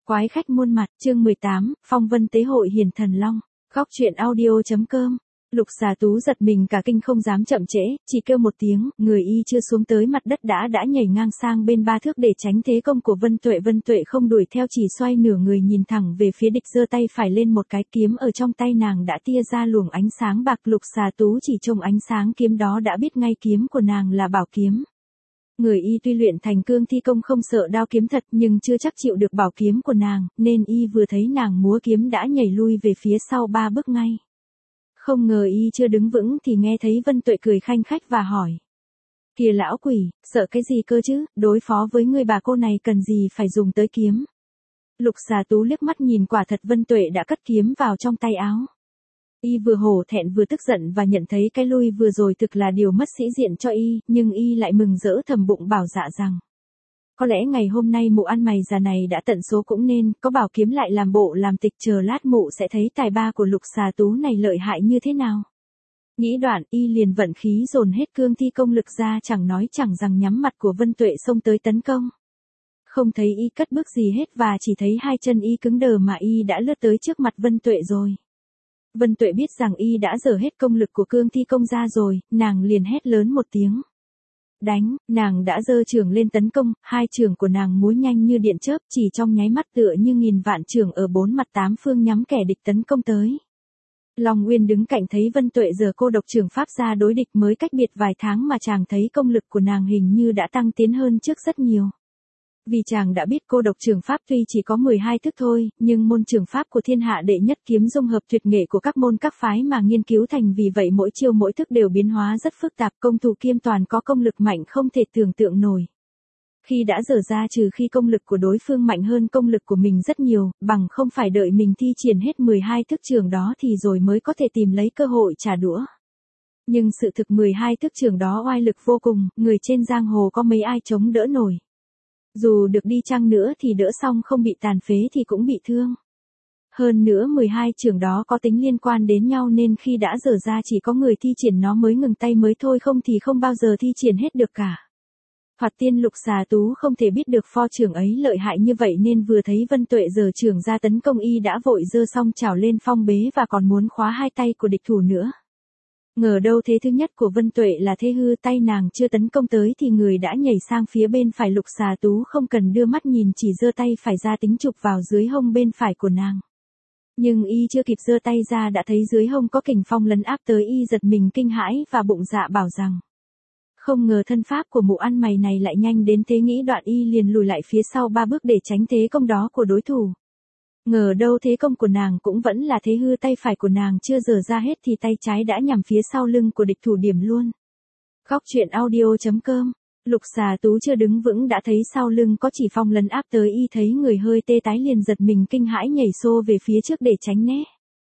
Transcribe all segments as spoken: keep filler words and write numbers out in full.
Quái khách muôn mặt, chương mười tám, Phong vân tế hội hiền thần long. Góc truyện audio.com. Lục Xà Tú giật mình cả kinh không dám chậm trễ, chỉ kêu một tiếng, người y chưa xuống tới mặt đất đã đã nhảy ngang sang bên ba thước để tránh thế công của Vân Tuệ. Vân Tuệ không đuổi theo, chỉ xoay nửa người nhìn thẳng về phía địch, giơ tay phải lên, một cái kiếm ở trong tay nàng đã tia ra luồng ánh sáng bạc. Lục Xà Tú chỉ trông ánh sáng kiếm đó đã biết ngay kiếm của nàng là bảo kiếm. Người y tuy luyện thành cương thi công không sợ đao kiếm thật, nhưng chưa chắc chịu được bảo kiếm của nàng, nên y vừa thấy nàng múa kiếm đã nhảy lui về phía sau ba bước ngay. Không ngờ y chưa đứng vững thì nghe thấy Vân Tuệ cười khanh khách và hỏi: "Kìa lão quỷ, sợ cái gì cơ chứ, đối phó với người bà cô này cần gì phải dùng tới kiếm." Lục Xà Tú liếc mắt nhìn, quả thật Vân Tuệ đã cất kiếm vào trong tay áo. Y vừa hổ thẹn vừa tức giận và nhận thấy cái lui vừa rồi thực là điều mất sĩ diện cho y, nhưng y lại mừng rỡ thầm bụng bảo dạ rằng: có lẽ ngày hôm nay mụ ăn mày già này đã tận số cũng nên, có bảo kiếm lại làm bộ làm tịch, chờ lát mụ sẽ thấy tài ba của Lục Xà Tú này lợi hại như thế nào. Nghĩ đoạn, y liền vận khí dồn hết cương thi công lực ra, chẳng nói chẳng rằng nhắm mặt của Vân Tuệ xông tới tấn công. Không thấy y cất bước gì hết và chỉ thấy hai chân y cứng đờ mà y đã lướt tới trước mặt Vân Tuệ rồi. Vân Tuệ biết rằng y đã dở hết công lực của cương thi công ra rồi, nàng liền hét lớn một tiếng: "Đánh!" Nàng đã giơ chưởng lên tấn công, hai chưởng của nàng múa nhanh như điện chớp, chỉ trong nháy mắt tựa như nghìn vạn chưởng ở bốn mặt tám phương nhắm kẻ địch tấn công tới. Long Nguyên đứng cạnh thấy Vân Tuệ giơ cô độc chưởng pháp ra đối địch, mới cách biệt vài tháng mà chàng thấy công lực của nàng hình như đã tăng tiến hơn trước rất nhiều. Vì chàng đã biết cô độc chưởng pháp tuy chỉ có mười hai thức thôi, nhưng môn chưởng pháp của thiên hạ đệ nhất kiếm dung hợp tuyệt nghệ của các môn các phái mà nghiên cứu thành, vì vậy mỗi chiêu mỗi thức đều biến hóa rất phức tạp, công thủ kiêm toàn có công lực mạnh không thể tưởng tượng nổi. Khi đã dở ra, trừ khi công lực của đối phương mạnh hơn công lực của mình rất nhiều, bằng không phải đợi mình thi triển hết mười hai thức chưởng đó thì rồi mới có thể tìm lấy cơ hội trả đũa. Nhưng sự thực mười hai thức chưởng đó oai lực vô cùng, người trên giang hồ có mấy ai chống đỡ nổi. Dù được đi chăng nữa thì đỡ xong không bị tàn phế thì cũng bị thương. Hơn nữa mười hai chưởng đó có tính liên quan đến nhau nên khi đã dở ra chỉ có người thi triển nó mới ngừng tay mới thôi, không thì không bao giờ thi triển hết được cả. Thoạt tiên Lục Xà Tú không thể biết được pho chưởng ấy lợi hại như vậy, nên vừa thấy Vân Tuệ giở chưởng ra tấn công, y đã vội giơ xong chảo lên phong bế và còn muốn khóa hai tay của địch thủ nữa. Ngờ đâu thế thứ nhất của Vân Tuệ là thế hư, tay nàng chưa tấn công tới thì người đã nhảy sang phía bên phải. Lục Xà Tú không cần đưa mắt nhìn, chỉ giơ tay phải ra tính chụp vào dưới hông bên phải của nàng. Nhưng y chưa kịp giơ tay ra đã thấy dưới hông có kình phong lấn áp tới, y giật mình kinh hãi và bụng dạ bảo rằng: không ngờ thân pháp của mụ ăn mày này lại nhanh đến thế. Nghĩ đoạn y liền lùi lại phía sau ba bước để tránh thế công đó của đối thủ. Ngờ đâu thế công của nàng cũng vẫn là thế hư, tay phải của nàng chưa dở ra hết thì tay trái đã nhằm phía sau lưng của địch thủ điểm luôn. Góc truyện audio.com. Lục Xà Tú chưa đứng vững đã thấy sau lưng có chỉ phong lấn áp tới, y thấy người hơi tê tái liền giật mình kinh hãi nhảy xô về phía trước để tránh né.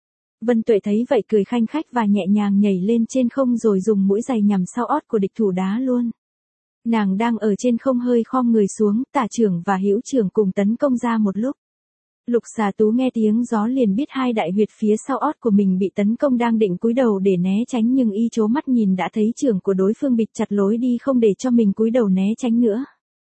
Vân Tuệ thấy vậy cười khanh khách và nhẹ nhàng nhảy lên trên không rồi dùng mũi giày nhằm sau ót của địch thủ đá luôn. Nàng đang ở trên không hơi khom người xuống, tả chưởng và hữu chưởng cùng tấn công ra một lúc. Lục Xà Tú nghe tiếng gió liền biết hai đại huyệt phía sau ót của mình bị tấn công, đang định cúi đầu để né tránh nhưng y chố mắt nhìn đã thấy chưởng của đối phương bịt chặt lối đi không để cho mình cúi đầu né tránh nữa.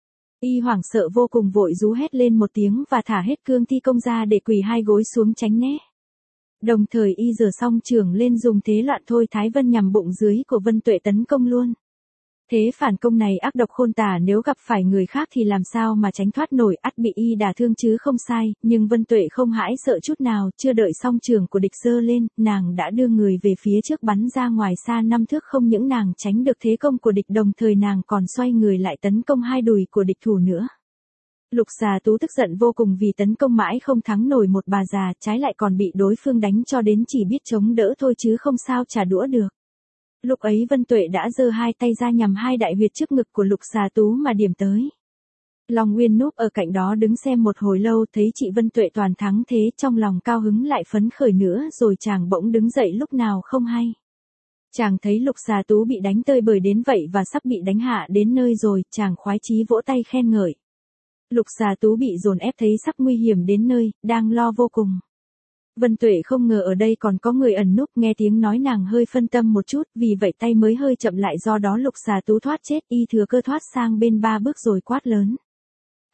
Y hoảng sợ vô cùng, vội rú hét lên một tiếng và thả hết cương thi công ra để quỳ hai gối xuống tránh né. Đồng thời y giở xong chưởng lên dùng thế loạn thôi thái vân nhằm bụng dưới của Vân Tuệ tấn công luôn. Thế phản công này ác độc khôn tả, nếu gặp phải người khác thì làm sao mà tránh thoát nổi, ắt bị y đả thương chứ không sai, nhưng Vân Tuệ không hãi sợ chút nào, chưa đợi xong chưởng của địch giơ lên, nàng đã đưa người về phía trước bắn ra ngoài xa năm thước. Không những nàng tránh được thế công của địch, đồng thời nàng còn xoay người lại tấn công hai đùi của địch thủ nữa. Lục Xà Tú tức giận vô cùng vì tấn công mãi không thắng nổi một bà già, trái lại còn bị đối phương đánh cho đến chỉ biết chống đỡ thôi chứ không sao trả đũa được. Lúc ấy Vân Tuệ đã giơ hai tay ra nhằm hai đại huyệt trước ngực của Lục Xà Tú mà điểm tới. Long Nguyên núp ở cạnh đó đứng xem một hồi lâu, thấy chị Vân Tuệ toàn thắng thế, trong lòng cao hứng lại phấn khởi nữa, rồi chàng bỗng đứng dậy lúc nào không hay. Chàng thấy Lục Xà Tú bị đánh tơi bời đến vậy và sắp bị đánh hạ đến nơi rồi, chàng khoái chí vỗ tay khen ngợi. Lục Xà Tú bị dồn ép thấy sắp nguy hiểm đến nơi, đang lo vô cùng. Vân Tuệ không ngờ ở đây còn có người ẩn núp, nghe tiếng nói nàng hơi phân tâm một chút, vì vậy tay mới hơi chậm lại, do đó Lục Xà Tú thoát chết, y thừa cơ thoát sang bên ba bước rồi quát lớn: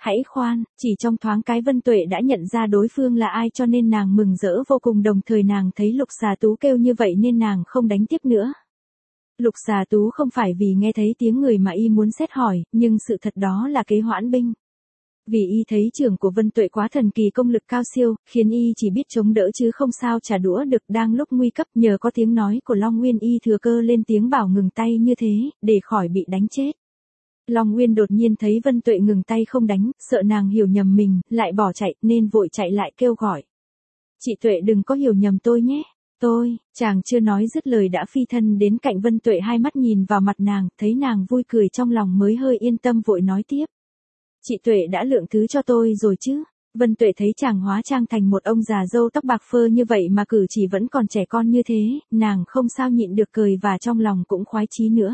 hãy khoan, chỉ trong thoáng cái Vân Tuệ đã nhận ra đối phương là ai cho nên nàng mừng rỡ vô cùng, đồng thời nàng thấy Lục Xà Tú kêu như vậy nên nàng không đánh tiếp nữa. Lục Xà Tú không phải vì nghe thấy tiếng người mà y muốn xét hỏi, nhưng sự thật đó là kế hoãn binh. Vì y thấy trưởng của Vân Tuệ quá thần kỳ, công lực cao siêu, khiến y chỉ biết chống đỡ chứ không sao trả đũa được. Đang lúc nguy cấp, nhờ có tiếng nói của Long Nguyên, y thừa cơ lên tiếng bảo ngừng tay như thế, để khỏi bị đánh chết. Long Nguyên đột nhiên thấy Vân Tuệ ngừng tay không đánh, sợ nàng hiểu nhầm mình, lại bỏ chạy, nên vội chạy lại kêu gọi. Chị Tuệ đừng có hiểu nhầm tôi nhé. Tôi, chàng chưa nói dứt lời đã phi thân đến cạnh Vân Tuệ, hai mắt nhìn vào mặt nàng, thấy nàng vui cười trong lòng mới hơi yên tâm, vội nói tiếp. Chị Tuệ đã lượng thứ cho tôi rồi chứ? Vân Tuệ thấy chàng hóa trang thành một ông già râu tóc bạc phơ như vậy mà cử chỉ vẫn còn trẻ con như thế, nàng không sao nhịn được cười và trong lòng cũng khoái chí nữa.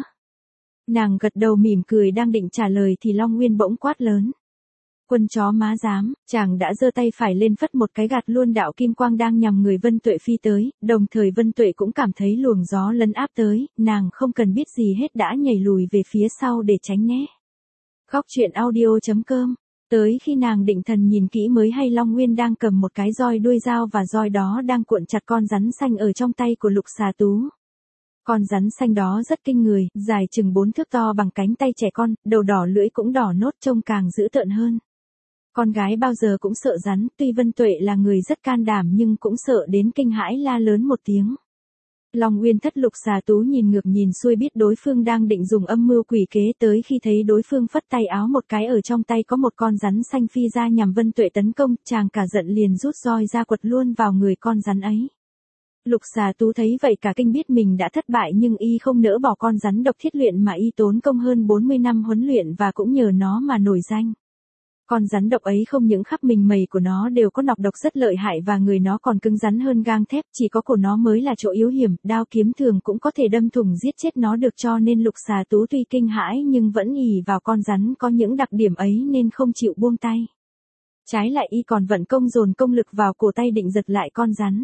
Nàng gật đầu mỉm cười đang định trả lời thì Long Nguyên bỗng quát lớn. Quân chó má dám, chàng đã giơ tay phải lên phất một cái gạt luôn đạo kim quang đang nhằm người Vân Tuệ phi tới, đồng thời Vân Tuệ cũng cảm thấy luồng gió lấn áp tới, nàng không cần biết gì hết đã nhảy lùi về phía sau để tránh né. Góc truyện audio chấm com. Tới khi nàng định thần nhìn kỹ mới hay Long Nguyên đang cầm một cái roi đuôi dao và roi đó đang cuộn chặt con rắn xanh ở trong tay của Lục Xà Tú. Con rắn xanh đó rất kinh người, dài chừng bốn thước, to bằng cánh tay trẻ con, đầu đỏ lưỡi cũng đỏ nốt, trông càng dữ tợn hơn. Con gái bao giờ cũng sợ rắn, tuy Vân Tuệ là người rất can đảm nhưng cũng sợ đến kinh hãi la lớn một tiếng. Long Nguyên thất Lục Xà Tú nhìn ngược nhìn xuôi biết đối phương đang định dùng âm mưu quỷ kế, tới khi thấy đối phương phất tay áo một cái, ở trong tay có một con rắn xanh phi ra nhằm Vân Tuệ tấn công, chàng cả giận liền rút roi ra quật luôn vào người con rắn ấy. Lục Xà Tú thấy vậy cả kinh, biết mình đã thất bại nhưng y không nỡ bỏ con rắn độc thiết luyện mà y tốn công hơn bốn mươi năm huấn luyện và cũng nhờ nó mà nổi danh. Con rắn độc ấy không những khắp mình mẩy của nó đều có nọc độc rất lợi hại và người nó còn cứng rắn hơn gang thép, chỉ có cổ nó mới là chỗ yếu hiểm, đao kiếm thường cũng có thể đâm thủng giết chết nó được, cho nên Lục Xà Tú tuy kinh hãi nhưng vẫn ỷ vào con rắn có những đặc điểm ấy nên không chịu buông tay. Trái lại y còn vận công dồn công lực vào cổ tay định giật lại con rắn.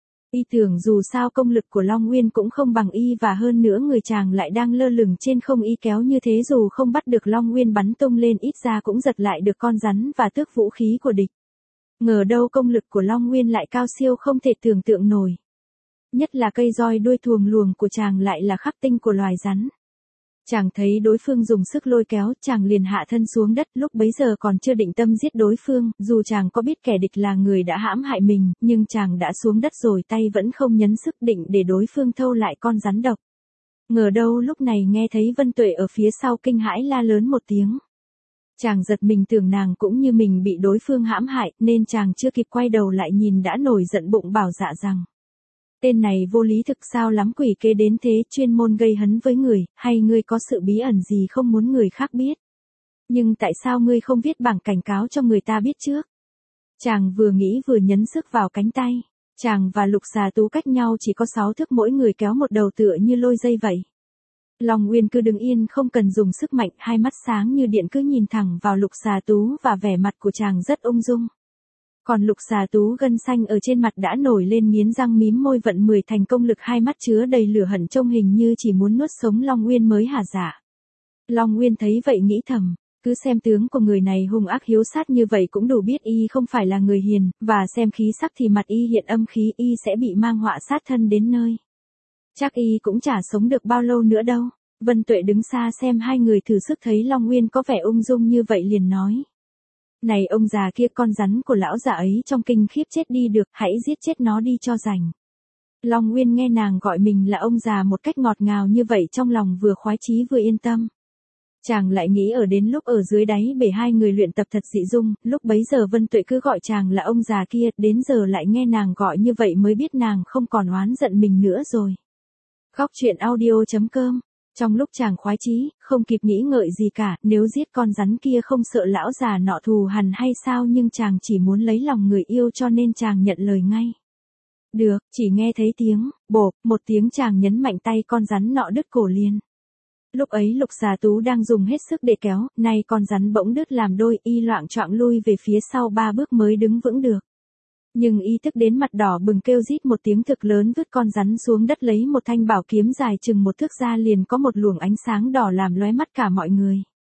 Y tưởng dù sao công lực của Long Nguyên cũng không bằng y và hơn nữa người chàng lại đang lơ lửng trên không, y kéo như thế dù không bắt được Long Nguyên bắn tung lên ít ra cũng giật lại được con rắn và tước vũ khí của địch. Ngờ đâu công lực của Long Nguyên lại cao siêu không thể tưởng tượng nổi. Nhất là cây roi đuôi thuồng luồng của chàng lại là khắc tinh của loài rắn. Chàng thấy đối phương dùng sức lôi kéo, chàng liền hạ thân xuống đất, lúc bấy giờ còn chưa định tâm giết đối phương, dù chàng có biết kẻ địch là người đã hãm hại mình, nhưng chàng đã xuống đất rồi, tay vẫn không nhấn sức, định để đối phương thâu lại con rắn độc. Ngờ đâu lúc này nghe thấy Vân Tuệ ở phía sau kinh hãi la lớn một tiếng. Chàng giật mình, tưởng nàng cũng như mình bị đối phương hãm hại, nên chàng chưa kịp quay đầu lại nhìn đã nổi giận, bụng bảo dạ rằng. Tên này vô lý thực, sao lắm quỷ kế đến thế, chuyên môn gây hấn với người, hay ngươi có sự bí ẩn gì không muốn người khác biết? Nhưng tại sao ngươi không viết bảng cảnh cáo cho người ta biết trước? Chàng vừa nghĩ vừa nhấn sức vào cánh tay. Chàng và Lục Xà Tú cách nhau chỉ có sáu thước, mỗi người kéo một đầu tựa như lôi dây vậy. Long Nguyên cứ đứng yên không cần dùng sức mạnh, hai mắt sáng như điện cứ nhìn thẳng vào Lục Xà Tú và vẻ mặt của chàng rất ung dung. Còn Lục Xà Tú gân xanh ở trên mặt đã nổi lên, nghiến răng mím môi vận mười thành công lực, hai mắt chứa đầy lửa hận, trông hình như chỉ muốn nuốt sống Long Nguyên mới hả dạ. Long Nguyên thấy vậy nghĩ thầm, cứ xem tướng của người này hung ác hiếu sát như vậy cũng đủ biết y không phải là người hiền, và xem khí sắc thì mặt y hiện âm khí, y sẽ bị mang họa sát thân đến nơi. Chắc y cũng chả sống được bao lâu nữa đâu. Vân Tuệ đứng xa xem hai người thử sức, thấy Long Nguyên có vẻ ung dung như vậy liền nói. Này ông già kia, con rắn của lão già ấy trong kinh khiếp chết đi được, hãy giết chết nó đi cho rảnh. Long Nguyên nghe nàng gọi mình là ông già một cách ngọt ngào như vậy, trong lòng vừa khoái chí vừa yên tâm. Chàng lại nghĩ ở đến lúc ở dưới đáy bể hai người luyện tập thật dị dung, lúc bấy giờ Vân Tuệ cứ gọi chàng là ông già kia, đến giờ lại nghe nàng gọi như vậy mới biết nàng không còn oán giận mình nữa rồi. Góc truyện audio chấm com. Trong lúc chàng khoái chí, không kịp nghĩ ngợi gì cả, nếu giết con rắn kia không sợ lão già nọ thù hằn hay sao, nhưng chàng chỉ muốn lấy lòng người yêu cho nên chàng nhận lời ngay. Được, chỉ nghe thấy tiếng, bộp, một tiếng, chàng nhấn mạnh tay con rắn nọ đứt cổ liền. Lúc ấy Lục Xà Tú đang dùng hết sức để kéo, nay con rắn bỗng đứt làm đôi, y loạng choạng lui về phía sau ba bước mới đứng vững được. Nhưng y tức đến mặt đỏ bừng kêu rít một tiếng thực lớn, vứt con rắn xuống đất, lấy một thanh bảo kiếm dài chừng một thước ra, liền có một luồng ánh sáng đỏ làm lóe mắt cả mọi người.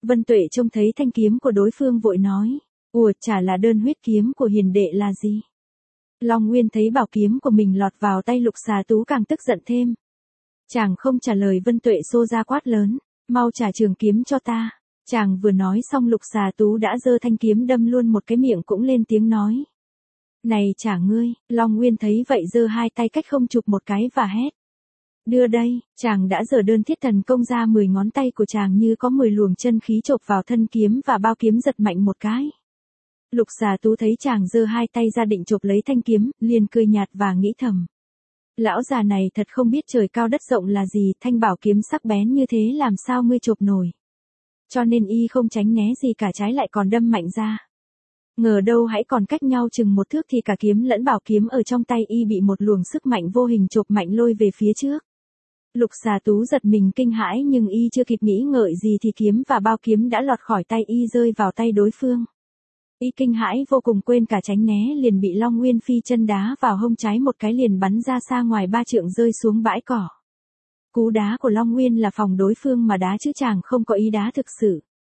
Vân Tuệ trông thấy thanh kiếm của đối phương vội nói. Ủa, chả là đơn huyết kiếm của hiền đệ là gì? Long Nguyên thấy bảo kiếm của mình lọt vào tay Lục Xà Tú càng tức giận thêm. Chàng không trả lời Vân Tuệ xô ra quát lớn. Mau trả trường kiếm cho ta. Chàng vừa nói xong Lục Xà Tú đã giơ thanh kiếm đâm luôn một cái miệng cũng lên tiếng nói. Này trả ngươi, Long Nguyên thấy vậy giơ hai tay cách không chụp một cái và hét. Đưa đây, chàng đã giở đơn thiết thần công ra mười ngón tay của chàng như có mười luồng chân khí chộp vào thân kiếm và bao kiếm giật mạnh một cái. Lục Xà Tú thấy chàng giơ hai tay ra định chộp lấy thanh kiếm, liền cười nhạt và nghĩ thầm. Lão già này thật không biết trời cao đất rộng là gì, thanh bảo kiếm sắc bén như thế làm sao ngươi chộp nổi. Cho nên y không tránh né gì cả, trái lại còn đâm mạnh ra. Ngờ đâu hãy còn cách nhau chừng một thước thì cả kiếm lẫn bảo kiếm ở trong tay y bị một luồng sức mạnh vô hình chộp mạnh lôi về phía trước. Lục Xà Tú giật mình kinh hãi nhưng y chưa kịp nghĩ ngợi gì thì kiếm và bao kiếm đã lọt khỏi tay y rơi vào tay đối phương. Y kinh hãi vô cùng quên cả tránh né liền bị Long Nguyên phi chân đá vào hông trái một cái liền bắn ra xa ngoài ba trượng rơi xuống bãi cỏ. Cú đá của Long Nguyên là phòng đối phương mà đá chứ chàng không có ý đá thực sự.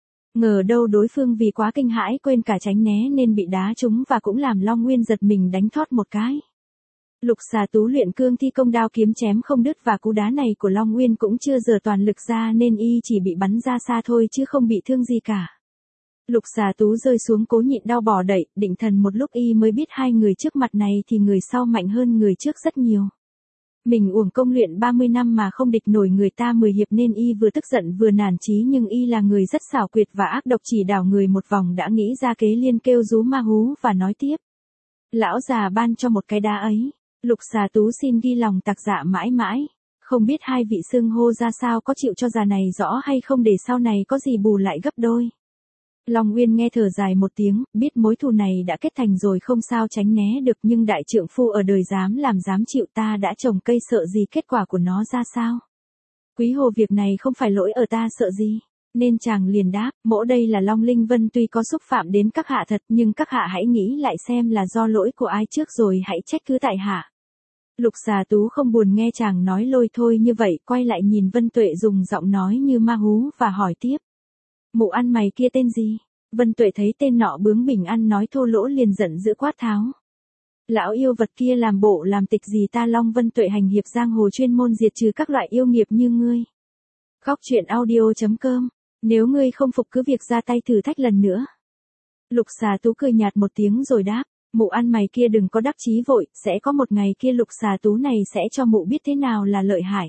Ngờ đâu đối phương vì quá kinh hãi quên cả tránh né nên bị đá trúng và cũng làm Long Nguyên giật mình đánh thót một cái. Lục Xà Tú luyện cương thi công đao kiếm chém không đứt và cú đá này của Long Nguyên cũng chưa dở toàn lực ra nên y chỉ bị bắn ra xa thôi chứ không bị thương gì cả. Lục Xà Tú rơi xuống cố nhịn đau bò đậy, định thần một lúc y mới biết hai người trước mặt này thì người sau mạnh hơn người trước rất nhiều. Mình uổng công luyện ba mươi năm mà không địch nổi người ta mười hiệp nên y vừa tức giận vừa nản chí, nhưng y là người rất xảo quyệt và ác độc, chỉ đảo người một vòng đã nghĩ ra kế liên kêu rú ma hú và nói tiếp. Lão già ban cho một cái đá ấy. Lục Xà Tú xin ghi lòng tặc dạ mãi mãi. Không biết hai vị xưng hô ra sao, có chịu cho già này rõ hay không để sau này có gì bù lại gấp đôi. Long Nguyên nghe thở dài một tiếng, biết mối thù này đã kết thành rồi không sao tránh né được, nhưng đại trượng phu ở đời dám làm dám chịu, ta đã trồng cây sợ gì kết quả của nó ra sao. Quý hồ, việc này không phải lỗi ở ta sợ gì. Nên chàng liền đáp, mỗ đây là Long Linh Vân tuy có xúc phạm đến các hạ thật, nhưng các hạ hãy nghĩ lại xem là do lỗi của ai trước rồi hãy trách cứ tại hạ. Lục Xà Tú không buồn nghe chàng nói lôi thôi như vậy, quay lại nhìn Vân Tuệ dùng giọng nói như ma hú và hỏi tiếp. Mụ ăn mày kia tên gì? Vân Tuệ thấy tên nọ bướng bỉnh ăn nói thô lỗ liền giận dữ quát tháo. Lão yêu vật kia làm bộ làm tịch gì ta Long Vân Tuệ hành hiệp giang hồ chuyên môn diệt trừ các loại yêu nghiệp như ngươi. Khóc chuyện audio chấm com. Nếu ngươi không phục cứ việc ra tay thử thách lần nữa. Lục Xà Tú cười nhạt một tiếng rồi đáp. Mụ ăn mày kia đừng có đắc chí vội, sẽ có một ngày kia Lục Xà Tú này sẽ cho mụ biết thế nào là lợi hại.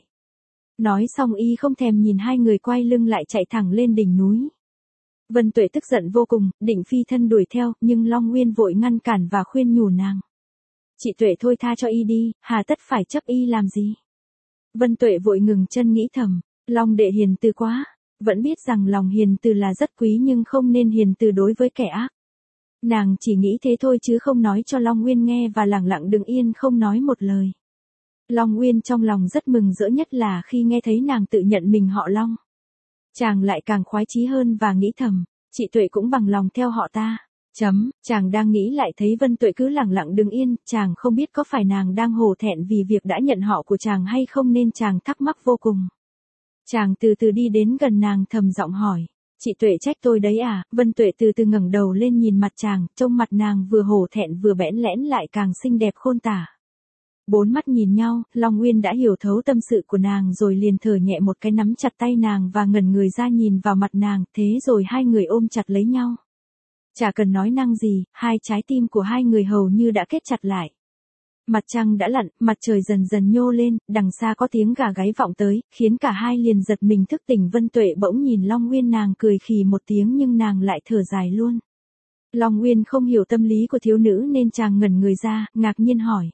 Nói xong y không thèm nhìn hai người quay lưng lại chạy thẳng lên đỉnh núi. Vân Tuệ tức giận vô cùng, định phi thân đuổi theo, nhưng Long Nguyên vội ngăn cản và khuyên nhủ nàng. Chị Tuệ thôi tha cho y đi, hà tất phải chấp y làm gì. Vân Tuệ vội ngừng chân nghĩ thầm, Long đệ hiền từ quá, vẫn biết rằng lòng hiền từ là rất quý nhưng không nên hiền từ đối với kẻ ác. Nàng chỉ nghĩ thế thôi chứ không nói cho Long Nguyên nghe và lẳng lặng đứng yên không nói một lời. Long Nguyên trong lòng rất mừng rỡ, nhất là khi nghe thấy nàng tự nhận mình họ Long. Chàng lại càng khoái chí hơn và nghĩ thầm, chị Tuệ cũng bằng lòng theo họ ta. Chấm, chàng đang nghĩ lại thấy Vân Tuệ cứ lẳng lặng đứng yên, chàng không biết có phải nàng đang hổ thẹn vì việc đã nhận họ của chàng hay không nên chàng thắc mắc vô cùng. Chàng từ từ đi đến gần nàng thầm giọng hỏi, chị Tuệ trách tôi đấy à? Vân Tuệ từ từ ngẩng đầu lên nhìn mặt chàng, trông mặt nàng vừa hổ thẹn vừa bẽn lẽn lại càng xinh đẹp khôn tả. Bốn mắt nhìn nhau, Long Nguyên đã hiểu thấu tâm sự của nàng rồi liền thở nhẹ một cái nắm chặt tay nàng và ngẩn người ra nhìn vào mặt nàng, thế rồi hai người ôm chặt lấy nhau. Chả cần nói năng gì, hai trái tim của hai người hầu như đã kết chặt lại. Mặt trăng đã lặn, mặt trời dần dần nhô lên, đằng xa có tiếng gà gáy vọng tới, khiến cả hai liền giật mình thức tỉnh. Vân Tuệ bỗng nhìn Long Nguyên, nàng cười khì một tiếng nhưng nàng lại thở dài luôn. Long Nguyên không hiểu tâm lý của thiếu nữ nên chàng ngẩn người ra, ngạc nhiên hỏi.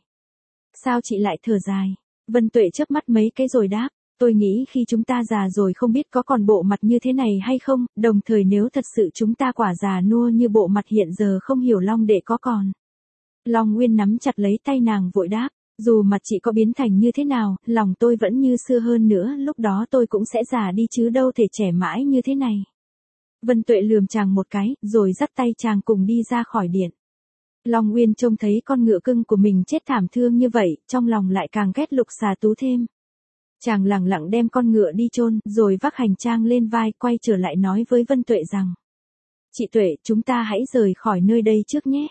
Sao chị lại thở dài? Vân Tuệ chớp mắt mấy cái rồi đáp, tôi nghĩ khi chúng ta già rồi không biết có còn bộ mặt như thế này hay không, đồng thời nếu thật sự chúng ta quả già nua như bộ mặt hiện giờ không hiểu Long đệ có còn. Long Nguyên nắm chặt lấy tay nàng vội đáp, dù mặt chị có biến thành như thế nào, lòng tôi vẫn như xưa hơn nữa, lúc đó tôi cũng sẽ già đi chứ đâu thể trẻ mãi như thế này. Vân Tuệ lườm chàng một cái, rồi dắt tay chàng cùng đi ra khỏi điện. Long Nguyên trông thấy con ngựa cưng của mình chết thảm thương như vậy, trong lòng lại càng ghét Lục Xà Tú thêm. Chàng lẳng lặng đem con ngựa đi chôn, rồi vác hành trang lên vai, quay trở lại nói với Vân Tuệ rằng: "Chị Tuệ, chúng ta hãy rời khỏi nơi đây trước nhé."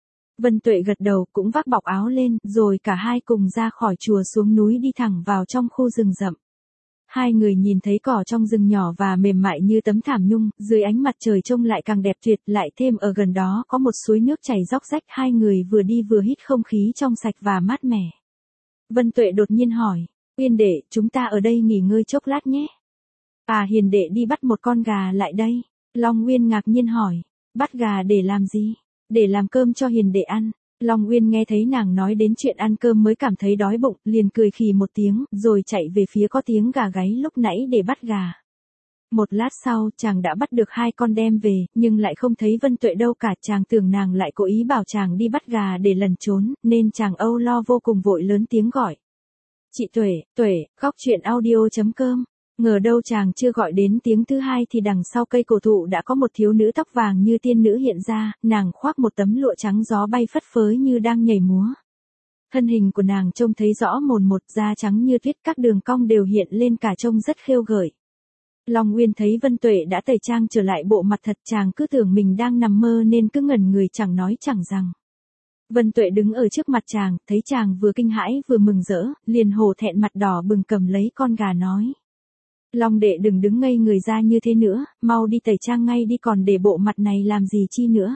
Vân Tuệ gật đầu, cũng vác bọc áo lên, rồi cả hai cùng ra khỏi chùa xuống núi đi thẳng vào trong khu rừng rậm. Hai người nhìn thấy cỏ trong rừng nhỏ và mềm mại như tấm thảm nhung, dưới ánh mặt trời trông lại càng đẹp tuyệt, lại thêm ở gần đó có một suối nước chảy róc rách, hai người vừa đi vừa hít không khí trong sạch và mát mẻ. Vân Tuệ đột nhiên hỏi: "Uyên đệ, chúng ta ở đây nghỉ ngơi chốc lát nhé." "À, hiền đệ đi bắt một con gà lại đây." Long Uyên ngạc nhiên hỏi: "Bắt gà để làm gì?" "Để làm cơm cho hiền đệ ăn." Long Uyên nghe thấy nàng nói đến chuyện ăn cơm mới cảm thấy đói bụng, liền cười khì một tiếng, rồi chạy về phía có tiếng gà gáy lúc nãy để bắt gà. Một lát sau, chàng đã bắt được hai con đem về, nhưng lại không thấy Vân Tuệ đâu cả, chàng tưởng nàng lại cố ý bảo chàng đi bắt gà để lẩn trốn, nên chàng âu lo vô cùng, vội lớn tiếng gọi: "Chị Tuệ, Tuệ, góc truyện audio chấm com." Ngờ đâu chàng chưa gọi đến tiếng thứ hai thì đằng sau cây cổ thụ đã có một thiếu nữ tóc vàng như tiên nữ hiện ra, nàng khoác một tấm lụa trắng, gió bay phất phới như đang nhảy múa. Thân hình của nàng trông thấy rõ mồn một, da trắng như tuyết, các đường cong đều hiện lên cả, trông rất khêu gợi. Long Uyên thấy Vân Tuệ đã tẩy trang trở lại bộ mặt thật, chàng cứ tưởng mình đang nằm mơ nên cứ ngẩn người chẳng nói chẳng rằng. Vân Tuệ đứng ở trước mặt chàng, thấy chàng vừa kinh hãi vừa mừng rỡ, liền hổ thẹn mặt đỏ bừng cầm lấy con gà nói: "Long đệ đừng đứng ngây người ra như thế nữa, mau đi tẩy trang ngay đi, còn để bộ mặt này làm gì chi nữa."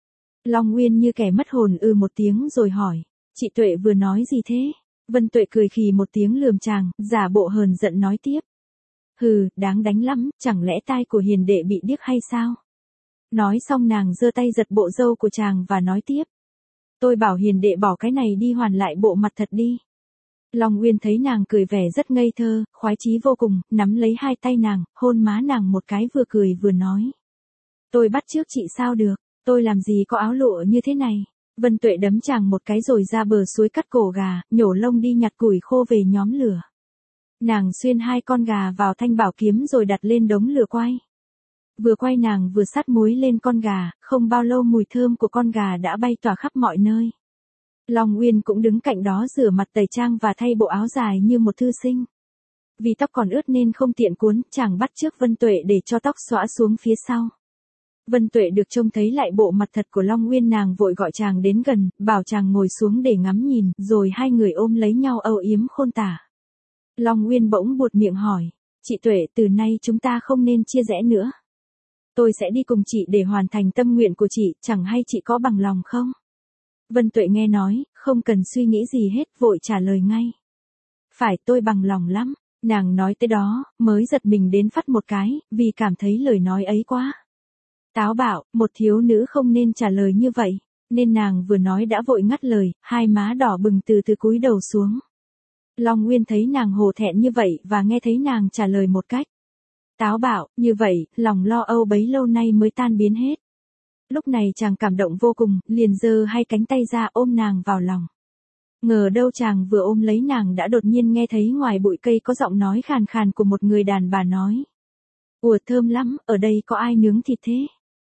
Long Uyên như kẻ mất hồn ư một tiếng rồi hỏi: "Chị Tuệ vừa nói gì thế?" Vân Tuệ cười khì một tiếng lườm chàng, giả bộ hờn giận nói tiếp: "Hừ, đáng đánh lắm, chẳng lẽ tai của hiền đệ bị điếc hay sao?" Nói xong nàng giơ tay giật bộ râu của chàng và nói tiếp: "Tôi bảo hiền đệ bỏ cái này đi, hoàn lại bộ mặt thật đi." Long Uyên thấy nàng cười vẻ rất ngây thơ, khoái chí vô cùng, nắm lấy hai tay nàng, hôn má nàng một cái, vừa cười vừa nói: "Tôi bắt chước chị sao được, tôi làm gì có áo lụa như thế này." Vân Tuệ đấm chàng một cái rồi ra bờ suối cắt cổ gà, nhổ lông đi nhặt củi khô về nhóm lửa. Nàng xuyên hai con gà vào thanh bảo kiếm rồi đặt lên đống lửa quay. Vừa quay nàng vừa sát muối lên con gà, không bao lâu mùi thơm của con gà đã bay tỏa khắp mọi nơi. Long Uyên cũng đứng cạnh đó rửa mặt tẩy trang và thay bộ áo dài như một thư sinh. Vì tóc còn ướt nên không tiện cuốn, chàng bắt chước Vân Tuệ để cho tóc xõa xuống phía sau. Vân Tuệ được trông thấy lại bộ mặt thật của Long Uyên, nàng vội gọi chàng đến gần, bảo chàng ngồi xuống để ngắm nhìn, rồi hai người ôm lấy nhau âu yếm khôn tả. Long Uyên bỗng buột miệng hỏi: "Chị Tuệ, từ nay chúng ta không nên chia rẽ nữa. Tôi sẽ đi cùng chị để hoàn thành tâm nguyện của chị, chẳng hay chị có bằng lòng không?" Vân Tuệ nghe nói, không cần suy nghĩ gì hết, vội trả lời ngay: "Phải, tôi bằng lòng lắm." Nàng nói tới đó, mới giật mình đến phắt một cái, vì cảm thấy lời nói ấy quá táo bạo, một thiếu nữ không nên trả lời như vậy, nên nàng vừa nói đã vội ngắt lời, hai má đỏ bừng từ từ cúi đầu xuống. Long Uyên thấy nàng hổ thẹn như vậy và nghe thấy nàng trả lời một cách táo bạo như vậy, lòng lo âu bấy lâu nay mới tan biến hết. Lúc này chàng cảm động vô cùng, liền giơ hai cánh tay ra ôm nàng vào lòng. Ngờ đâu chàng vừa ôm lấy nàng đã đột nhiên nghe thấy ngoài bụi cây có giọng nói khàn khàn của một người đàn bà nói: "Ủa, thơm lắm, ở đây có ai nướng thịt thế?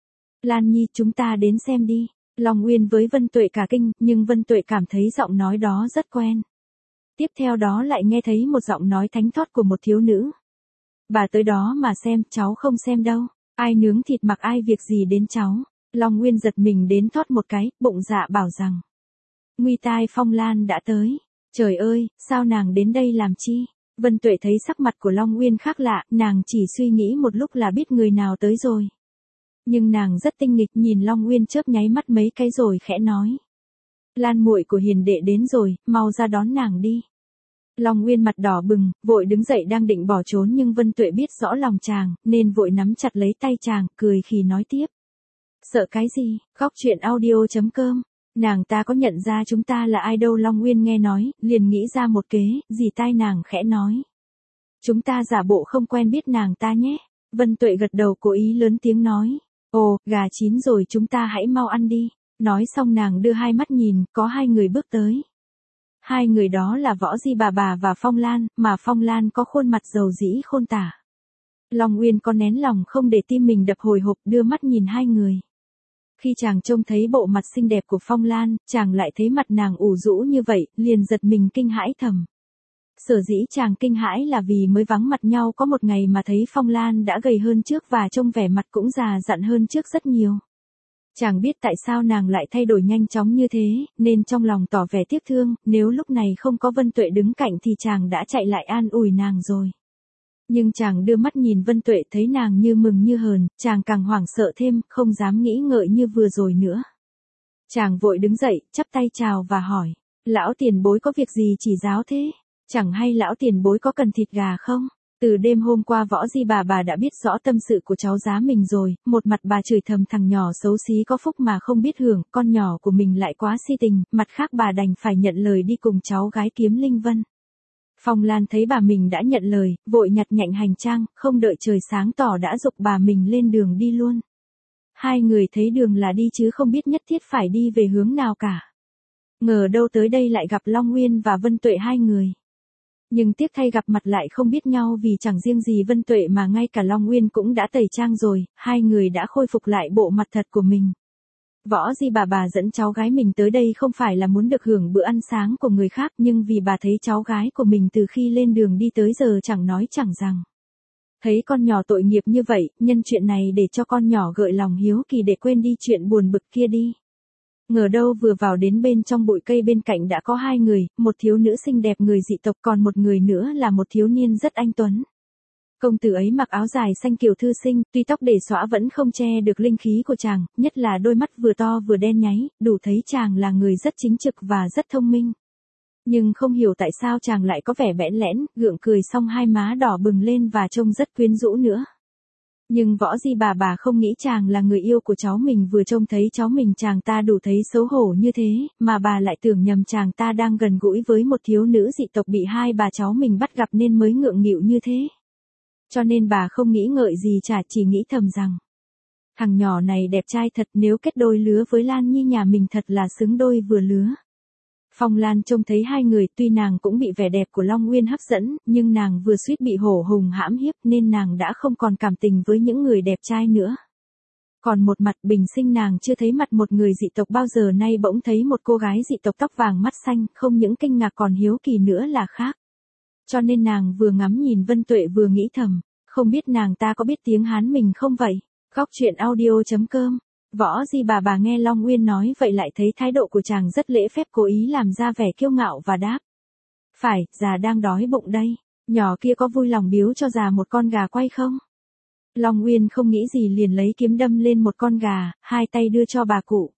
Lan Nhi, chúng ta đến xem đi." Long Uyên với Vân Tuệ cả kinh, nhưng Vân Tuệ cảm thấy giọng nói đó rất quen. Tiếp theo đó lại nghe thấy một giọng nói thánh thót của một thiếu nữ: "Bà tới đó mà xem, cháu không xem đâu. Ai nướng thịt mặc ai việc gì đến cháu." Long Uyên giật mình đến thót một cái, bụng dạ bảo rằng: "Nguy tai, Phong Lan đã tới. Trời ơi, sao nàng đến đây làm chi?" Vân Tuệ thấy sắc mặt của Long Uyên khác lạ, nàng chỉ suy nghĩ một lúc là biết người nào tới rồi. Nhưng nàng rất tinh nghịch, nhìn Long Uyên chớp nháy mắt mấy cái rồi khẽ nói: "Lan muội của hiền đệ đến rồi, mau ra đón nàng đi." Long Uyên mặt đỏ bừng, vội đứng dậy đang định bỏ trốn, nhưng Vân Tuệ biết rõ lòng chàng, nên vội nắm chặt lấy tay chàng, cười khì nói tiếp: "Sợ cái gì, góc truyện audio chấm com. Nàng ta có nhận ra chúng ta là ai đâu." Long Uyên nghe nói, liền nghĩ ra một kế, dì tai nàng khẽ nói: "Chúng ta giả bộ không quen biết nàng ta nhé." Vân Tuệ gật đầu cố ý lớn tiếng nói: "Ồ, gà chín rồi, chúng ta hãy mau ăn đi." Nói xong nàng đưa hai mắt nhìn, có hai người bước tới. Hai người đó là Võ Di bà bà và Phong Lan, mà Phong Lan có khuôn mặt dầu dĩ khôn tả. Long Uyên có nén lòng không để tim mình đập hồi hộp, đưa mắt nhìn hai người. Khi chàng trông thấy bộ mặt xinh đẹp của Phong Lan, chàng lại thấy mặt nàng ủ rũ như vậy, liền giật mình kinh hãi thầm: Sở dĩ chàng kinh hãi là vì mới vắng mặt nhau có một ngày mà thấy Phong Lan đã gầy hơn trước và trông vẻ mặt cũng già dặn hơn trước rất nhiều. Chàng biết tại sao nàng lại thay đổi nhanh chóng như thế, nên trong lòng tỏ vẻ tiếc thương, nếu lúc này không có Vân Tuệ đứng cạnh thì chàng đã chạy lại an ủi nàng rồi. Nhưng chàng đưa mắt nhìn Vân Tuệ thấy nàng như mừng như hờn, chàng càng hoảng sợ thêm, không dám nghĩ ngợi như vừa rồi nữa. Chàng vội đứng dậy, chắp tay chào và hỏi, lão tiền bối có việc gì chỉ giáo thế? Chẳng hay lão tiền bối có cần thịt gà không? Từ đêm hôm qua Võ Di bà bà đã biết rõ tâm sự của cháu giá mình rồi, một mặt bà chửi thầm thằng nhỏ xấu xí có phúc mà không biết hưởng, con nhỏ của mình lại quá si tình, mặt khác bà đành phải nhận lời đi cùng cháu gái kiếm Linh Vân. Phong Lan thấy bà mình đã nhận lời, vội nhặt nhạnh hành trang, không đợi trời sáng tỏ đã giục bà mình lên đường đi luôn. Hai người thấy đường là đi chứ không biết nhất thiết phải đi về hướng nào cả. Ngờ đâu tới đây lại gặp Long Nguyên và Vân Tuệ hai người. Nhưng tiếc thay gặp mặt lại không biết nhau vì chẳng riêng gì Vân Tuệ mà ngay cả Long Nguyên cũng đã tẩy trang rồi, hai người đã khôi phục lại bộ mặt thật của mình. Võ Di bà bà dẫn cháu gái mình tới đây không phải là muốn được hưởng bữa ăn sáng của người khác nhưng vì bà thấy cháu gái của mình từ khi lên đường đi tới giờ chẳng nói chẳng rằng. Thấy con nhỏ tội nghiệp như vậy, nhân chuyện này để cho con nhỏ gợi lòng hiếu kỳ để quên đi chuyện buồn bực kia đi. Ngờ đâu vừa vào đến bên trong bụi cây bên cạnh đã có hai người, một thiếu nữ xinh đẹp người dị tộc còn một người nữa là một thiếu niên rất anh tuấn. Công tử ấy mặc áo dài xanh kiều thư sinh, tuy tóc để xõa vẫn không che được linh khí của chàng, nhất là đôi mắt vừa to vừa đen nháy, đủ thấy chàng là người rất chính trực và rất thông minh. Nhưng không hiểu tại sao chàng lại có vẻ bẽn lẽn, gượng cười xong hai má đỏ bừng lên và trông rất quyến rũ nữa. Nhưng Võ Di bà bà không nghĩ chàng là người yêu của cháu mình vừa trông thấy cháu mình chàng ta đủ thấy xấu hổ như thế, mà bà lại tưởng nhầm chàng ta đang gần gũi với một thiếu nữ dị tộc bị hai bà cháu mình bắt gặp nên mới ngượng nghịu như thế. Cho nên bà không nghĩ ngợi gì chả chỉ nghĩ thầm rằng, thằng nhỏ này đẹp trai thật nếu kết đôi lứa với Lan Nhi nhà mình thật là xứng đôi vừa lứa. Phong Lan trông thấy hai người tuy nàng cũng bị vẻ đẹp của Long Nguyên hấp dẫn, nhưng nàng vừa suýt bị hổ hùng hãm hiếp nên nàng đã không còn cảm tình với những người đẹp trai nữa. Còn một mặt bình sinh nàng chưa thấy mặt một người dị tộc bao giờ nay bỗng thấy một cô gái dị tộc tóc vàng mắt xanh, không những kinh ngạc còn hiếu kỳ nữa là khác. Cho nên nàng vừa ngắm nhìn Vân Tuệ vừa nghĩ thầm, không biết nàng ta có biết tiếng Hán mình không vậy? Góc truyện audio chấm com. Võ Di bà bà nghe Long Nguyên nói vậy lại thấy thái độ của chàng rất lễ phép cố ý làm ra vẻ kiêu ngạo và đáp. Phải, già đang đói bụng đây, nhỏ kia có vui lòng biếu cho già một con gà quay không? Long Nguyên không nghĩ gì liền lấy kiếm đâm lên một con gà, hai tay đưa cho bà cụ.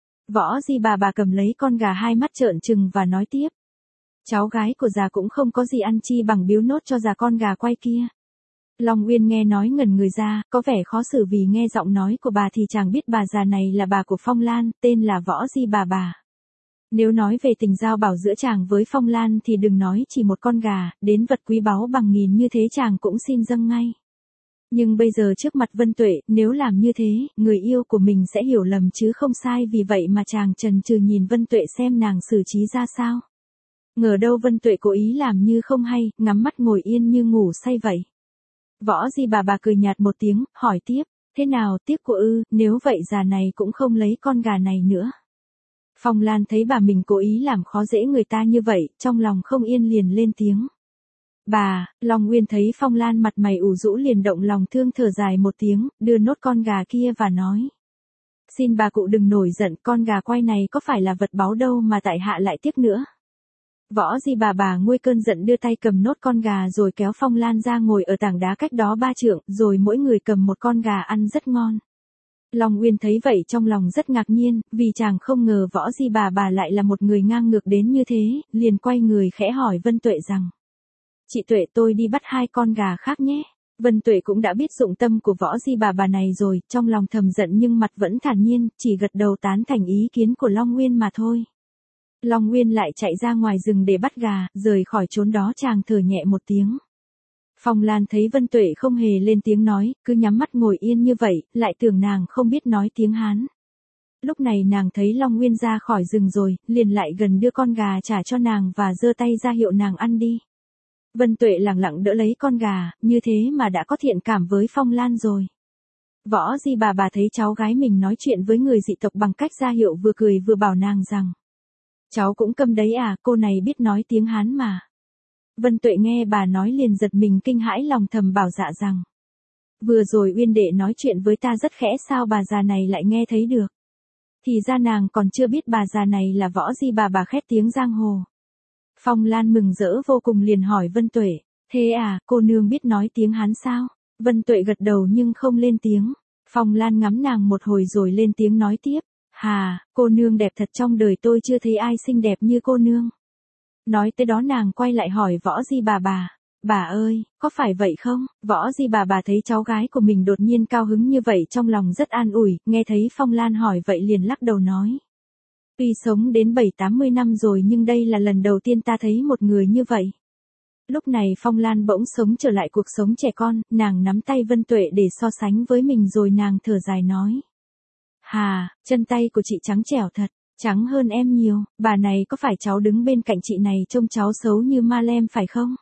Võ Di bà bà cầm lấy con gà hai mắt trợn trừng và nói tiếp. Cháu gái của già cũng không có gì ăn chi bằng biếu nốt cho già con gà quay kia. Long Nguyên nghe nói ngẩn người ra, có vẻ khó xử vì nghe giọng nói của bà thì chàng biết bà già này là bà của Phong Lan, tên là Võ Di bà bà. Nếu nói về tình giao bảo giữa chàng với Phong Lan thì đừng nói chỉ một con gà, đến vật quý báu bằng nghìn như thế chàng cũng xin dâng ngay. Nhưng bây giờ trước mặt Vân Tuệ, nếu làm như thế, người yêu của mình sẽ hiểu lầm chứ không sai vì vậy mà chàng chần chừ nhìn Vân Tuệ xem nàng xử trí ra sao. Ngờ đâu Vân Tuệ cố ý làm như không hay, ngắm mắt ngồi yên như ngủ say vậy. Võ Di bà bà cười nhạt một tiếng, hỏi tiếp, thế nào tiếc của ư, nếu vậy già này cũng không lấy con gà này nữa. Phong Lan thấy bà mình cố ý làm khó dễ người ta như vậy, trong lòng không yên liền lên tiếng. Bà, Long Nguyên thấy Phong Lan mặt mày ủ rũ liền động lòng thương thở dài một tiếng, đưa nốt con gà kia và nói. Xin bà cụ đừng nổi giận, con gà quay này có phải là vật báu đâu mà tại hạ lại tiếc nữa. Võ Di bà bà nguôi cơn giận đưa tay cầm nốt con gà rồi kéo Phong Lan ra ngồi ở tảng đá cách đó ba trượng, rồi mỗi người cầm một con gà ăn rất ngon. Long Nguyên thấy vậy trong lòng rất ngạc nhiên, vì chàng không ngờ Võ Di bà bà lại là một người ngang ngược đến như thế, liền quay người khẽ hỏi Vân Tuệ rằng. Chị Tuệ tôi đi bắt hai con gà khác nhé. Vân Tuệ cũng đã biết dụng tâm của Võ Di bà bà này rồi, trong lòng thầm giận nhưng mặt vẫn thản nhiên, chỉ gật đầu tán thành ý kiến của Long Nguyên mà thôi. Long Nguyên lại chạy ra ngoài rừng để bắt gà, rời khỏi chốn đó chàng thở nhẹ một tiếng. Phong Lan thấy Vân Tuệ không hề lên tiếng nói, cứ nhắm mắt ngồi yên như vậy, lại tưởng nàng không biết nói tiếng Hán. Lúc này nàng thấy Long Nguyên ra khỏi rừng rồi, liền lại gần đưa con gà trả cho nàng và giơ tay ra hiệu nàng ăn đi. Vân Tuệ lẳng lặng đỡ lấy con gà, như thế mà đã có thiện cảm với Phong Lan rồi. Võ Di bà bà thấy cháu gái mình nói chuyện với người dị tộc bằng cách ra hiệu vừa cười vừa bảo nàng rằng. Cháu cũng câm đấy à, cô này biết nói tiếng Hán mà. Vân Tuệ nghe bà nói liền giật mình kinh hãi lòng thầm bảo dạ rằng. Vừa rồi Uyên đệ nói chuyện với ta rất khẽ sao bà già này lại nghe thấy được. Thì ra nàng còn chưa biết bà già này là Võ Di bà bà khét tiếng giang hồ. Phong Lan mừng rỡ vô cùng liền hỏi Vân Tuệ, thế à, cô nương biết nói tiếng Hán sao? Vân Tuệ gật đầu nhưng không lên tiếng. Phong Lan ngắm nàng một hồi rồi lên tiếng nói tiếp, hà, cô nương đẹp thật trong đời tôi chưa thấy ai xinh đẹp như cô nương. Nói tới đó nàng quay lại hỏi Võ Di bà bà, bà ơi, có phải vậy không? Võ Di bà bà thấy cháu gái của mình đột nhiên cao hứng như vậy trong lòng rất an ủi, nghe thấy Phong Lan hỏi vậy liền lắc đầu nói. Tuy sống đến bảy tám mươi năm rồi nhưng đây là lần đầu tiên ta thấy một người như vậy. Lúc này Phong Lan bỗng sống trở lại cuộc sống trẻ con, nàng nắm tay Vân Tuệ để so sánh với mình rồi nàng thở dài nói. Hà, chân tay của chị trắng trẻo thật, trắng hơn em nhiều, bà này có phải cháu đứng bên cạnh chị này trông cháu xấu như ma lem phải không?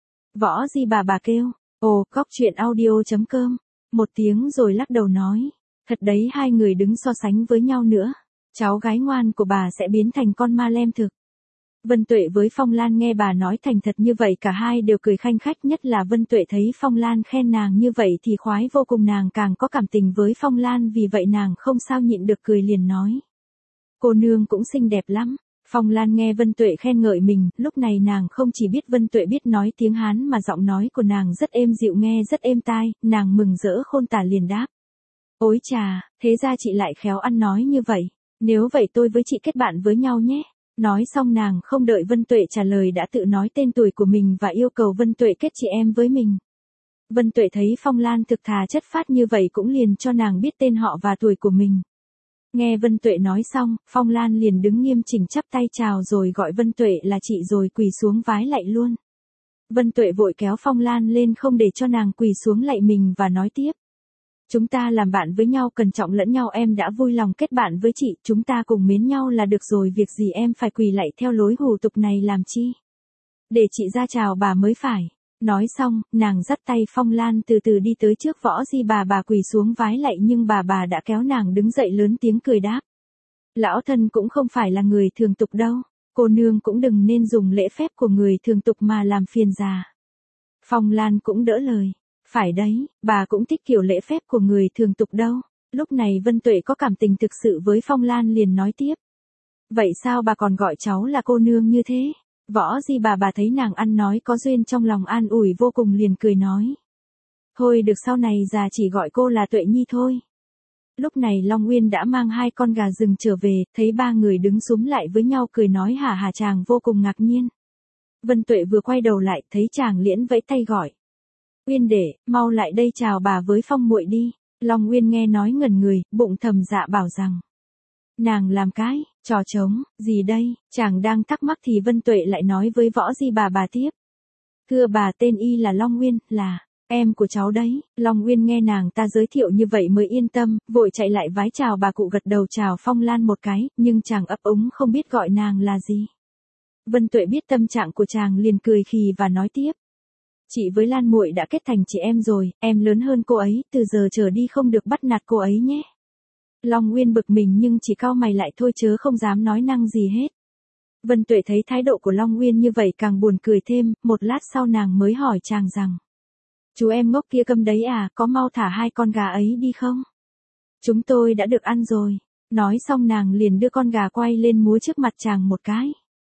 Võ Di bà bà kêu, ồ, cóc truyện audio chấm com, một tiếng rồi lắc đầu nói. Thật đấy hai người đứng so sánh với nhau nữa. Cháu gái ngoan của bà sẽ biến thành con ma lem thực. Vân Tuệ với Phong Lan nghe bà nói thành thật như vậy cả hai đều cười khanh khách, nhất là Vân Tuệ thấy Phong Lan khen nàng như vậy thì khoái vô cùng, nàng càng có cảm tình với Phong Lan vì vậy nàng không sao nhịn được cười liền nói. Cô nương cũng xinh đẹp lắm. Phong Lan nghe Vân Tuệ khen ngợi mình, lúc này nàng không chỉ biết Vân Tuệ biết nói tiếng Hán mà giọng nói của nàng rất êm dịu nghe rất êm tai, nàng mừng rỡ khôn tả liền đáp. Ôi chà, thế ra chị lại khéo ăn nói như vậy. Nếu vậy tôi với chị kết bạn với nhau nhé. Nói xong nàng không đợi Vân Tuệ trả lời đã tự nói tên tuổi của mình và yêu cầu Vân Tuệ kết chị em với mình. Vân Tuệ thấy Phong Lan thực thà chất phác như vậy cũng liền cho nàng biết tên họ và tuổi của mình. Nghe Vân Tuệ nói xong, Phong Lan liền đứng nghiêm chỉnh chắp tay chào rồi gọi Vân Tuệ là chị rồi quỳ xuống vái lạy luôn. Vân Tuệ vội kéo Phong Lan lên không để cho nàng quỳ xuống lạy mình và nói tiếp. Chúng ta làm bạn với nhau cẩn trọng lẫn nhau, em đã vui lòng kết bạn với chị, chúng ta cùng mến nhau là được rồi, việc gì em phải quỳ lạy theo lối hủ tục này làm chi. Để chị ra chào bà mới phải. Nói xong, nàng dắt tay Phong Lan từ từ đi tới trước Võ Di bà bà quỳ xuống vái lạy nhưng bà bà đã kéo nàng đứng dậy lớn tiếng cười đáp. Lão thân cũng không phải là người thường tục đâu, cô nương cũng đừng nên dùng lễ phép của người thường tục mà làm phiền già. Phong Lan cũng đỡ lời. Phải đấy, bà cũng thích kiểu lễ phép của người thường tục đâu. Lúc này Vân Tuệ có cảm tình thực sự với Phong Lan liền nói tiếp. Vậy sao bà còn gọi cháu là cô nương như thế? Võ Di bà bà thấy nàng ăn nói có duyên trong lòng an ủi vô cùng liền cười nói. Thôi được, sau này già chỉ gọi cô là Tuệ Nhi thôi. Lúc này Long Uyên đã mang hai con gà rừng trở về, thấy ba người đứng súm lại với nhau cười nói hả hả, chàng vô cùng ngạc nhiên. Vân Tuệ vừa quay đầu lại thấy chàng liễn vẫy tay gọi. Uyên đệ, mau lại đây chào bà với Phong muội đi. Long Uyên nghe nói ngẩn người, bụng thầm dạ bảo rằng. Nàng làm cái, trò trống, gì đây, chàng đang thắc mắc thì Vân Tuệ lại nói với Võ Di bà bà tiếp. Thưa bà, tên y là Long Uyên, là em của cháu đấy. Long Uyên nghe nàng ta giới thiệu như vậy mới yên tâm, vội chạy lại vái chào bà cụ, gật đầu chào Phong Lan một cái, nhưng chàng ấp úng không biết gọi nàng là gì. Vân Tuệ biết tâm trạng của chàng liền cười khì và nói tiếp. Chị với Lan muội đã kết thành chị em rồi, em lớn hơn cô ấy, từ giờ trở đi không được bắt nạt cô ấy nhé. Long Uyên bực mình nhưng chỉ cau mày lại thôi chớ không dám nói năng gì hết. Vân Tuệ thấy thái độ của Long Uyên như vậy càng buồn cười thêm, một lát sau nàng mới hỏi chàng rằng. Chú em ngốc kia câm đấy à, có mau thả hai con gà ấy đi không? Chúng tôi đã được ăn rồi. Nói xong nàng liền đưa con gà quay lên múa trước mặt chàng một cái.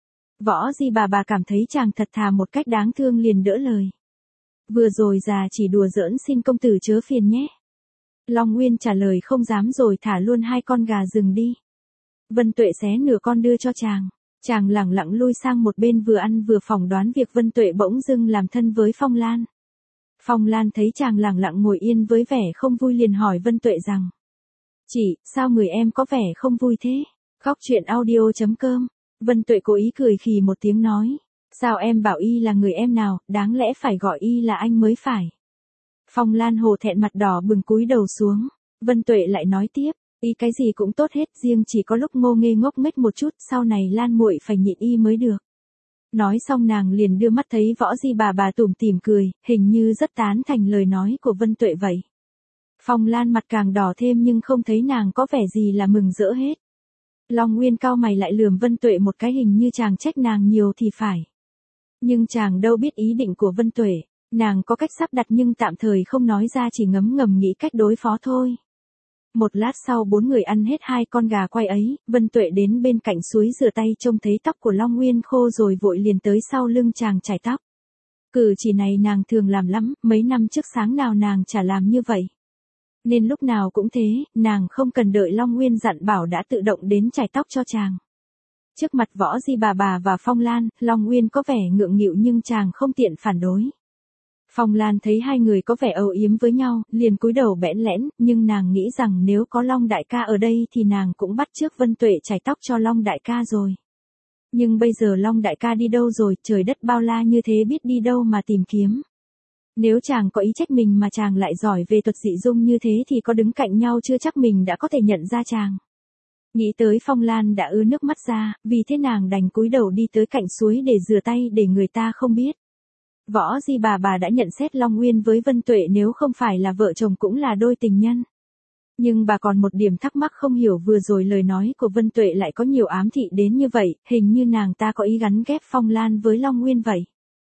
Võ Di bà bà cảm thấy chàng thật thà một cách đáng thương liền đỡ lời. Vừa rồi già chỉ đùa giỡn, xin công tử chớ phiền nhé. Long Uyên trả lời không dám rồi thả luôn hai con gà rừng đi. Vân Tuệ xé nửa con đưa cho chàng. Chàng lẳng lặng lui sang một bên vừa ăn vừa phỏng đoán việc Vân Tuệ bỗng dưng làm thân với Phong Lan. Phong Lan thấy chàng lẳng lặng ngồi yên với vẻ không vui liền hỏi Vân Tuệ rằng. Chị, sao người em có vẻ không vui thế? Khóc truyện audio chấm com. Vân Tuệ cố ý cười khì một tiếng nói. Sao em bảo y là người em nào, đáng lẽ phải gọi y là anh mới phải. Phong Lan hổ thẹn mặt đỏ bừng cúi đầu xuống. Vân Tuệ lại nói tiếp, y cái gì cũng tốt hết, riêng chỉ có lúc ngô nghê ngốc nghếch một chút, sau này Lan muội phải nhịn y mới được. Nói xong nàng liền đưa mắt thấy Võ Di bà bà tủm tỉm cười, hình như rất tán thành lời nói của Vân Tuệ vậy. Phong Lan mặt càng đỏ thêm nhưng không thấy nàng có vẻ gì là mừng rỡ hết. Long Nguyên cau mày lại lườm Vân Tuệ một cái, hình như chàng trách nàng nhiều thì phải. Nhưng chàng đâu biết ý định của Vân Tuệ, nàng có cách sắp đặt nhưng tạm thời không nói ra, chỉ ngấm ngầm nghĩ cách đối phó thôi. Một lát sau bốn người ăn hết hai con gà quay ấy, Vân Tuệ đến bên cạnh suối rửa tay trông thấy tóc của Long Nguyên khô rồi vội liền tới sau lưng chàng chải tóc. Cử chỉ này nàng thường làm lắm, mấy năm trước sáng nào nàng chả làm như vậy. Nên lúc nào cũng thế, nàng không cần đợi Long Nguyên dặn bảo đã tự động đến chải tóc cho chàng. Trước mặt Võ Di bà bà và Phong Lan, Long Nguyên có vẻ ngượng nghịu nhưng chàng không tiện phản đối. Phong Lan thấy hai người có vẻ âu yếm với nhau, liền cúi đầu bẽn lẽn, nhưng nàng nghĩ rằng nếu có Long đại ca ở đây thì nàng cũng bắt chước Vân Tuệ chải tóc cho Long đại ca rồi. Nhưng bây giờ Long đại ca đi đâu rồi, trời đất bao la như thế biết đi đâu mà tìm kiếm. Nếu chàng có ý trách mình mà chàng lại giỏi về thuật dị dung như thế thì có đứng cạnh nhau chưa chắc mình đã có thể nhận ra chàng. Nghĩ tới Phong Lan đã ứa nước mắt ra, vì thế nàng đành cúi đầu đi tới cạnh suối để rửa tay để người ta không biết. Võ Di bà bà đã nhận xét Long Nguyên với Vân Tuệ nếu không phải là vợ chồng cũng là đôi tình nhân. Nhưng bà còn một điểm thắc mắc không hiểu vừa rồi lời nói của Vân Tuệ lại có nhiều ám thị đến như vậy, hình như nàng ta có ý gắn ghép Phong Lan với Long Nguyên vậy.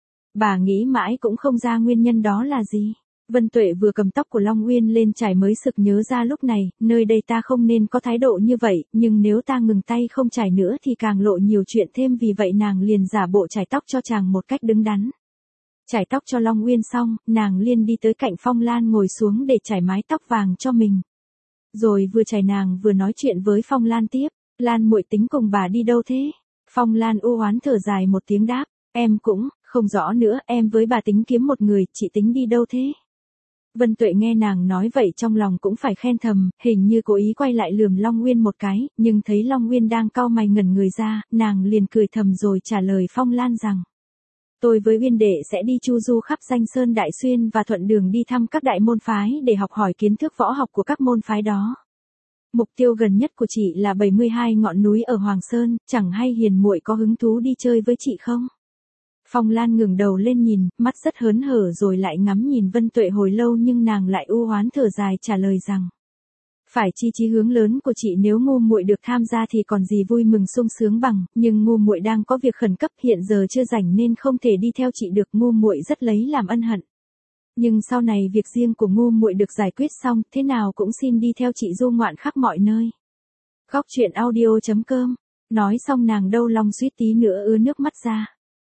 Bà nghĩ mãi cũng không ra nguyên nhân đó là gì. Vân Tuệ vừa cầm tóc của Long Nguyên lên chải mới sực nhớ ra lúc này, nơi đây ta không nên có thái độ như vậy, nhưng nếu ta ngừng tay không chải nữa thì càng lộ nhiều chuyện thêm, vì vậy nàng liền giả bộ chải tóc cho chàng một cách đứng đắn. Chải tóc cho Long Nguyên xong, nàng liền đi tới cạnh Phong Lan ngồi xuống để chải mái tóc vàng cho mình. Rồi vừa chải nàng vừa nói chuyện với Phong Lan tiếp, Lan muội tính cùng bà đi đâu thế? Phong Lan u oán thở dài một tiếng đáp, em cũng, không rõ nữa, em với bà tính kiếm một người, chị tính đi đâu thế? Vân Tuệ nghe nàng nói vậy trong lòng cũng phải khen thầm, hình như cố ý quay lại lườm Long Nguyên một cái, nhưng thấy Long Nguyên đang cau mày ngẩn người ra, nàng liền cười thầm rồi trả lời Phong Lan rằng, tôi với Uyên đệ sẽ đi chu du khắp danh sơn Đại Xuyên và thuận đường đi thăm các đại môn phái để học hỏi kiến thức võ học của các môn phái đó. Mục tiêu gần nhất của chị là bảy mươi hai ngọn núi ở Hoàng Sơn, chẳng hay Hiền muội có hứng thú đi chơi với chị không? Phong Lan ngừng đầu lên nhìn, mắt rất hớn hở rồi lại ngắm nhìn Vân Tuệ hồi lâu nhưng nàng lại u oán thở dài trả lời rằng, phải chi chí hướng lớn của chị nếu Ngu muội được tham gia thì còn gì vui mừng sung sướng bằng, nhưng Ngu muội đang có việc khẩn cấp hiện giờ chưa rảnh nên không thể đi theo chị được. Ngu muội rất lấy làm ân hận. Nhưng sau này việc riêng của Ngu muội được giải quyết xong, thế nào cũng xin đi theo chị du ngoạn khắp mọi nơi. Góc truyện audio chấm com. Nói xong nàng đau lòng suýt tí nữa ứa nước mắt ra.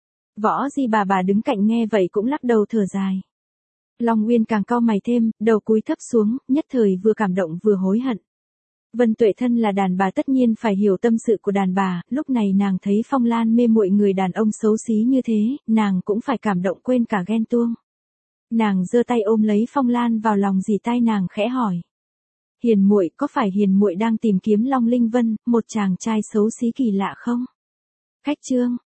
Võ Di bà bà đứng cạnh nghe vậy cũng lắc đầu thở dài. Long Nguyên càng cau mày thêm, đầu cúi thấp xuống, nhất thời vừa cảm động vừa hối hận. Vân Tuệ thân là đàn bà tất nhiên phải hiểu tâm sự của đàn bà, lúc này nàng thấy Phong Lan mê muội người đàn ông xấu xí như thế, nàng cũng phải cảm động quên cả ghen tuông. Nàng giơ tay ôm lấy Phong Lan vào lòng dì tai nàng khẽ hỏi. Hiền muội, có phải Hiền muội đang tìm kiếm Long Linh Vân, một chàng trai xấu xí kỳ lạ không? Khách chương.